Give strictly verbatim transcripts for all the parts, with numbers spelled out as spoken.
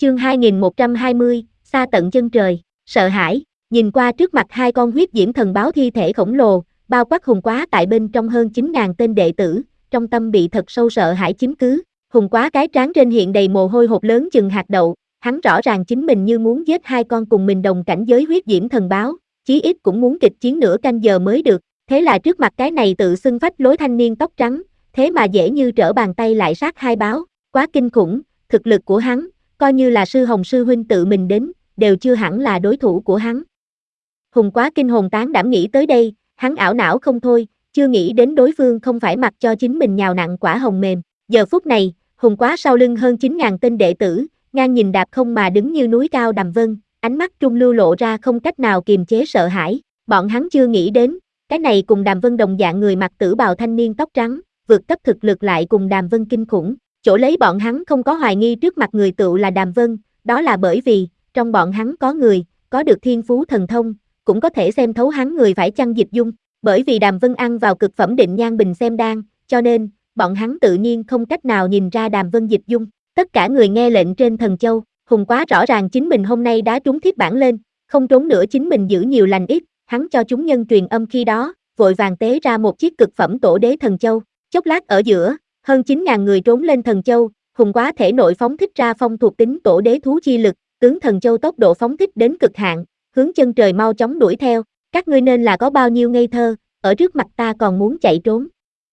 Chương hai nghìn một trăm hai mươi, xa tận chân trời, sợ hãi, nhìn qua trước mặt hai con huyết diễm thần báo thi thể khổng lồ, bao quát Hùng Quá tại bên trong hơn chín nghìn tên đệ tử, trong tâm bị thật sâu sợ hãi chiếm cứ. Hùng Quá cái trán trên hiện đầy mồ hôi hột lớn chừng hạt đậu, hắn rõ ràng chính mình như muốn giết hai con cùng mình đồng cảnh giới huyết diễm thần báo, chí ít cũng muốn kịch chiến nửa canh giờ mới được, thế là trước mặt cái này tự xưng phách lối thanh niên tóc trắng, thế mà dễ như trở bàn tay lại sát hai báo, quá kinh khủng, thực lực của hắn, coi như là sư Hồng sư huynh tự mình đến, đều chưa hẳn là đối thủ của hắn. Hùng Quá kinh hồn tán đảm nghĩ tới đây, hắn ảo não không thôi, chưa nghĩ đến đối phương không phải mặc cho chính mình nhào nặng quả hồng mềm. Giờ phút này, Hùng Quá sau lưng hơn chín nghìn tên đệ tử, ngang nhìn đạp không mà đứng như núi cao Đàm Vân, ánh mắt trung lưu lộ ra không cách nào kiềm chế sợ hãi. Bọn hắn chưa nghĩ đến, cái này cùng Đàm Vân đồng dạng người mặc tử bào thanh niên tóc trắng, vượt cấp thực lực lại cùng Đàm Vân kinh khủng. Chỗ lấy bọn hắn không có hoài nghi trước mặt người tựu là Đàm Vân, đó là bởi vì, trong bọn hắn có người, có được thiên phú thần thông, cũng có thể xem thấu hắn người phải chăng dịch dung, bởi vì Đàm Vân ăn vào cực phẩm định nhan bình xem đan, cho nên, bọn hắn tự nhiên không cách nào nhìn ra Đàm Vân dịch dung. Tất cả người nghe lệnh trên Thần Châu, Hùng Quá rõ ràng chính mình hôm nay đã trúng thiết bản lên, không trốn nữa chính mình giữ nhiều lành ít, hắn cho chúng nhân truyền âm khi đó, vội vàng tế ra một chiếc cực phẩm tổ đế Thần Châu, chốc lát ở giữa, hơn chín nghìn người trốn lên Thần Châu, Hùng Quá thể nội phóng thích ra phong thuộc tính tổ đế thú chi lực, tướng Thần Châu tốc độ phóng thích đến cực hạn, hướng chân trời mau chóng đuổi theo, các ngươi nên là có bao nhiêu ngây thơ, ở trước mặt ta còn muốn chạy trốn.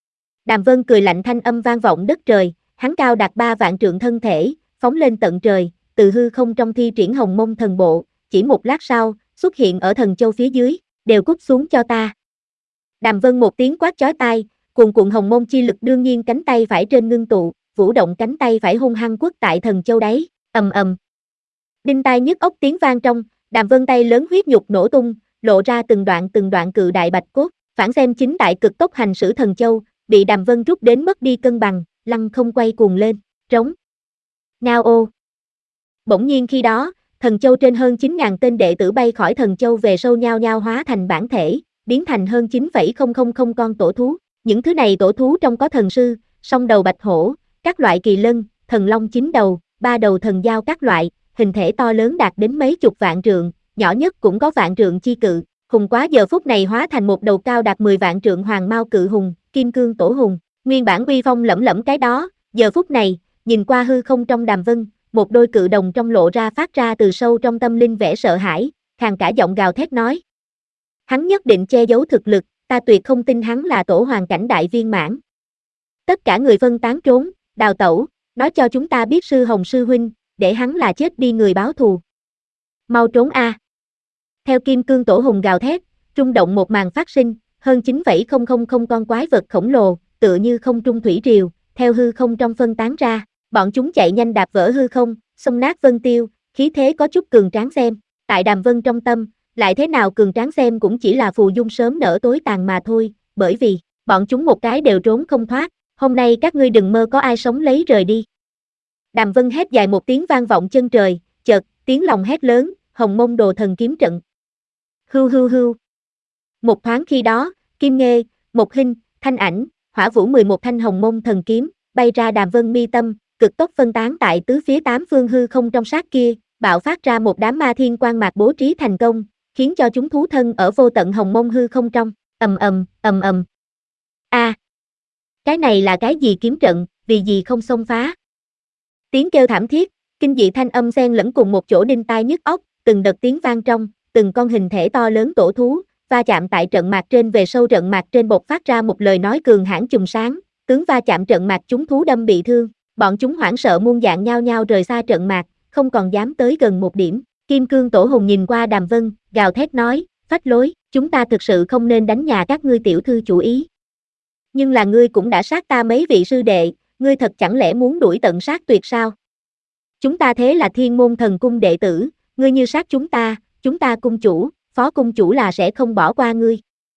Đàm Vân cười lạnh thanh âm vang vọng đất trời, hắn cao đạt ba vạn trượng thân thể, phóng lên tận trời, từ hư không trong thi triển Hồng Mông thần bộ, chỉ một lát sau, xuất hiện ở Thần Châu phía dưới, đều cút xuống cho ta. Đàm Vân một tiếng quát chói tai, cuồn cuộn Hồng Mông chi lực đương nhiên cánh tay phải trên ngưng tụ, vũ động cánh tay phải hung hăng quất tại Thần Châu đáy, ầm ầm. Đinh tai nhức óc tiếng vang trong, Đàm Vân tay lớn huyết nhục nổ tung, lộ ra từng đoạn từng đoạn cự đại bạch cốt, phản xem chính đại cực tốc hành sử Thần Châu, bị Đàm Vân rút đến mất đi cân bằng, lăng không quay cuồng lên, trống. Ngao ô. Bỗng nhiên khi đó, Thần Châu trên hơn chín nghìn tên đệ tử bay khỏi Thần Châu về sâu nhao nhao hóa thành bản thể, biến thành hơn chín phẩy không không không con tổ thú. Những thứ này tổ thú trong có thần sư, song đầu bạch hổ, các loại kỳ lân, thần long chín đầu, ba đầu thần dao các loại, hình thể to lớn đạt đến mấy chục vạn trượng, nhỏ nhất cũng có vạn trượng chi cự. Hùng Quá giờ phút này hóa thành một đầu cao đạt mười vạn trượng hoàng mao cự hùng, kim cương tổ hùng, nguyên bản uy phong lẫm lẫm cái đó, giờ phút này, nhìn qua hư không trong Đàm Vân, một đôi cự đồng trong lộ ra phát ra từ sâu trong tâm linh vẻ sợ hãi, khàn cả giọng gào thét nói. Hắn nhất định che giấu thực lực, ta tuyệt không tin hắn là tổ hoàng cảnh đại viên mãn. Tất cả người phân tán trốn, đào tẩu, nói cho chúng ta biết sư Hồng sư huynh, để hắn là chết đi người báo thù. Mau trốn a! Theo kim cương tổ hùng gào thét, rung động một màn phát sinh, hơn chín phẩy không không không con quái vật khổng lồ, tựa như không trung thủy triều, theo hư không trong phân tán ra, bọn chúng chạy nhanh đạp vỡ hư không, xông nát vân tiêu, khí thế có chút cường tráng xem, tại Đàm Vân trong tâm, lại thế nào cường tráng xem cũng chỉ là phù dung sớm nở tối tàn mà thôi, bởi vì, bọn chúng một cái đều trốn không thoát, hôm nay các ngươi đừng mơ có ai sống lấy rời đi. Đàm Vân hét dài một tiếng vang vọng chân trời, chợt, tiếng lòng hét lớn, Hồng Mông đồ thần kiếm trận. Hưu hưu hưu. Một thoáng khi đó, Kim Nghê, Một Hinh, Thanh Ảnh, Hỏa Vũ mười một thanh Hồng Mông thần kiếm, bay ra Đàm Vân mi tâm, cực tốc phân tán tại tứ phía tám phương hư không trong sát kia, bạo phát ra một đám ma thiên quang mạc bố trí thành công, khiến cho chúng thú thân ở vô tận Hồng Mông hư không trong, ầm ầm, ầm ầm. A, cái này là cái gì kiếm trận, vì gì không xông phá? Tiếng kêu thảm thiết, kinh dị thanh âm xen lẫn cùng một chỗ đinh tai nhức óc, từng đợt tiếng vang trong, từng con hình thể to lớn tổ thú, va chạm tại trận mạc trên về sâu trận mạc trên bộc phát ra một lời nói cường hãn chùm sáng, tướng va chạm trận mạc chúng thú đâm bị thương, bọn chúng hoảng sợ muôn dạng nhao nhao rời xa trận mạc, không còn dám tới gần một điểm. Kim cương tổ hùng nhìn qua Đàm Vân, gào thét nói, phách lối, chúng ta thực sự không nên đánh nhà các ngươi tiểu thư chủ ý. Nhưng là ngươi cũng đã sát ta mấy vị sư đệ, ngươi thật chẳng lẽ muốn đuổi tận sát tuyệt sao? Chúng ta thế là Thiên Môn Thần Cung đệ tử, ngươi như sát chúng ta, chúng ta cung chủ, phó cung chủ là sẽ không bỏ qua ngươi.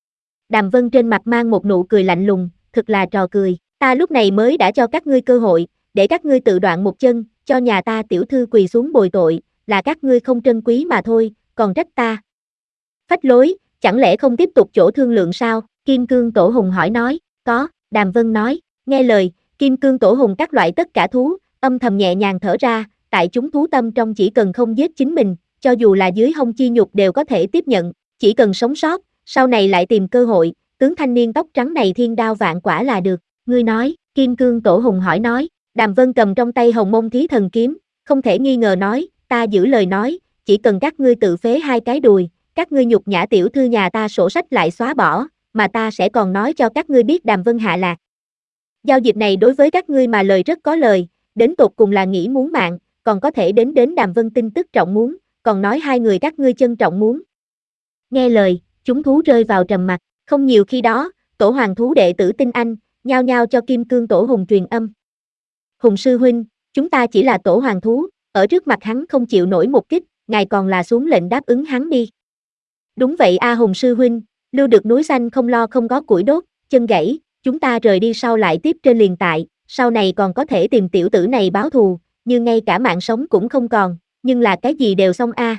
Đàm Vân trên mặt mang một nụ cười lạnh lùng, thực là trò cười, ta lúc này mới đã cho các ngươi cơ hội, để các ngươi tự đoạn một chân, cho nhà ta tiểu thư quỳ xuống bồi tội, là các ngươi không trân quý mà thôi, còn trách ta. Phách lối, chẳng lẽ không tiếp tục chỗ thương lượng sao? Kim cương tổ hùng hỏi nói, có, Đàm Vân nói, nghe lời, kim cương tổ hùng các loại tất cả thú, âm thầm nhẹ nhàng thở ra, tại chúng thú tâm trong chỉ cần không giết chính mình, cho dù là dưới hông chi nhục đều có thể tiếp nhận, chỉ cần sống sót, sau này lại tìm cơ hội, tướng thanh niên tóc trắng này thiên đao vạn quả là được. Ngươi nói, Kim Cương Tổ Hùng hỏi nói, Đàm Vân cầm trong tay Hồng Mông Thí Thần Kiếm, không thể nghi ngờ nói, ta giữ lời nói, chỉ cần các ngươi tự phế hai cái đùi, các ngươi nhục nhã tiểu thư nhà ta sổ sách lại xóa bỏ, mà ta sẽ còn nói cho các ngươi biết Đàm Vân hạ lạc. Giao dịch này đối với các ngươi mà lời rất có lời, đến tột cùng là nghĩ muốn mạng, còn có thể đến đến Đàm Vân tin tức trọng muốn, còn nói hai người các ngươi chân trọng muốn. Nghe lời, chúng thú rơi vào trầm mặc, không nhiều khi đó, tổ hoàng thú đệ tử tin anh, nhao nhao cho Kim Cương Tổ Hùng truyền âm. Hùng sư huynh, chúng ta chỉ là tổ hoàng thú, ở trước mặt hắn không chịu nổi một kích, ngài còn là xuống lệnh đáp ứng hắn đi. Đúng vậy a Hùng sư huynh, lưu được núi xanh không lo không có củi đốt, chân gãy, chúng ta rời đi sau lại tiếp trên liền tại, sau này còn có thể tìm tiểu tử này báo thù, như ngay cả mạng sống cũng không còn, nhưng là cái gì đều xong a.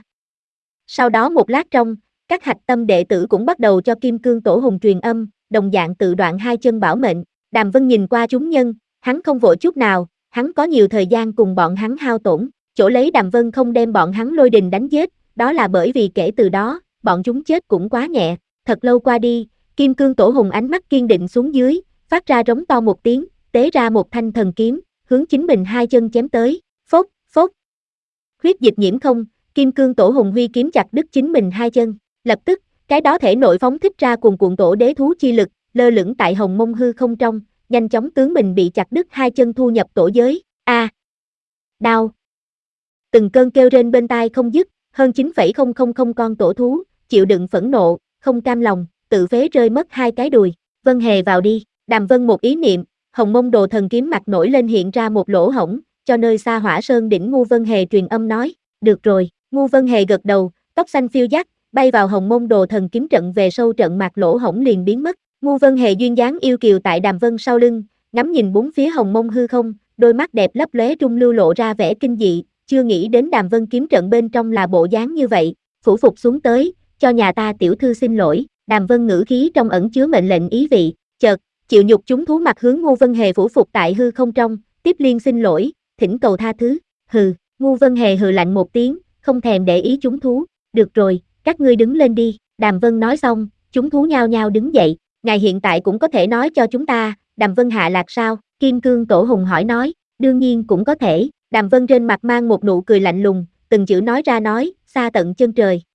Sau đó một lát trong, các hạch tâm đệ tử cũng bắt đầu cho Kim Cương Tổ Hùng truyền âm, đồng dạng tự đoạn hai chân bảo mệnh. Đàm Vân nhìn qua chúng nhân, hắn không vội chút nào, hắn có nhiều thời gian cùng bọn hắn hao tổn, chỗ lấy Đàm Vân không đem bọn hắn lôi đình đánh giết, đó là bởi vì kể từ đó, bọn chúng chết cũng quá nhẹ. Thật lâu qua đi, Kim Cương Tổ Hùng ánh mắt kiên định xuống dưới, phát ra rống to một tiếng, tế ra một thanh thần kiếm, hướng chính mình hai chân chém tới, phốc, phốc. Huyết dịch nhiễm không, Kim Cương Tổ Hùng huy kiếm chặt đứt chính mình hai chân, lập tức, cái đó thể nội phóng thích ra cuồn cuộn tổ đế thú chi lực, lơ lửng tại hồng mông hư không trong, nhanh chóng tướng mình bị chặt đứt hai chân thu nhập tổ giới. A, à, đau. Từng cơn kêu rên bên tai không dứt, hơn chín phẩy không không không con tổ thú, chịu đựng phẫn nộ, không cam lòng, tự phế rơi mất hai cái đùi. Vân Hề vào đi, Đàm Vân một ý niệm, hồng mông đồ thần kiếm mặt nổi lên hiện ra một lỗ hổng, cho nơi xa Hỏa Sơn đỉnh Ngu Vân Hề truyền âm nói, được rồi. Ngu Vân Hề gật đầu, tóc xanh phiêu dắt, bay vào hồng mông đồ thần kiếm trận về sâu trận mặt lỗ hổng liền biến mất. Ngu Vân Hề duyên dáng yêu kiều tại Đàm Vân sau lưng, ngắm nhìn bốn phía hồng mông hư không, đôi mắt đẹp lấp lóe trung lưu lộ ra vẻ kinh dị, chưa nghĩ đến Đàm Vân kiếm trận bên trong là bộ dáng như vậy, phủ phục xuống tới, cho nhà ta tiểu thư xin lỗi. Đàm Vân ngữ khí trong ẩn chứa mệnh lệnh ý vị, chợt, chịu nhục chúng thú mặt hướng Ngu Vân Hề phủ phục tại hư không trong, tiếp liên xin lỗi, thỉnh cầu tha thứ. Hừ, Ngu Vân Hề hừ lạnh một tiếng, không thèm để ý chúng thú, được rồi, các ngươi đứng lên đi. Đàm Vân nói xong, chúng thú nhao nhao đứng dậy, ngài hiện tại cũng có thể nói cho chúng ta, Đàm Vân hạ lạc sao? Kim Cương Tổ Hùng hỏi nói, đương nhiên cũng có thể. Đàm Vân trên mặt mang một nụ cười lạnh lùng, từng chữ nói ra nói, xa tận chân trời.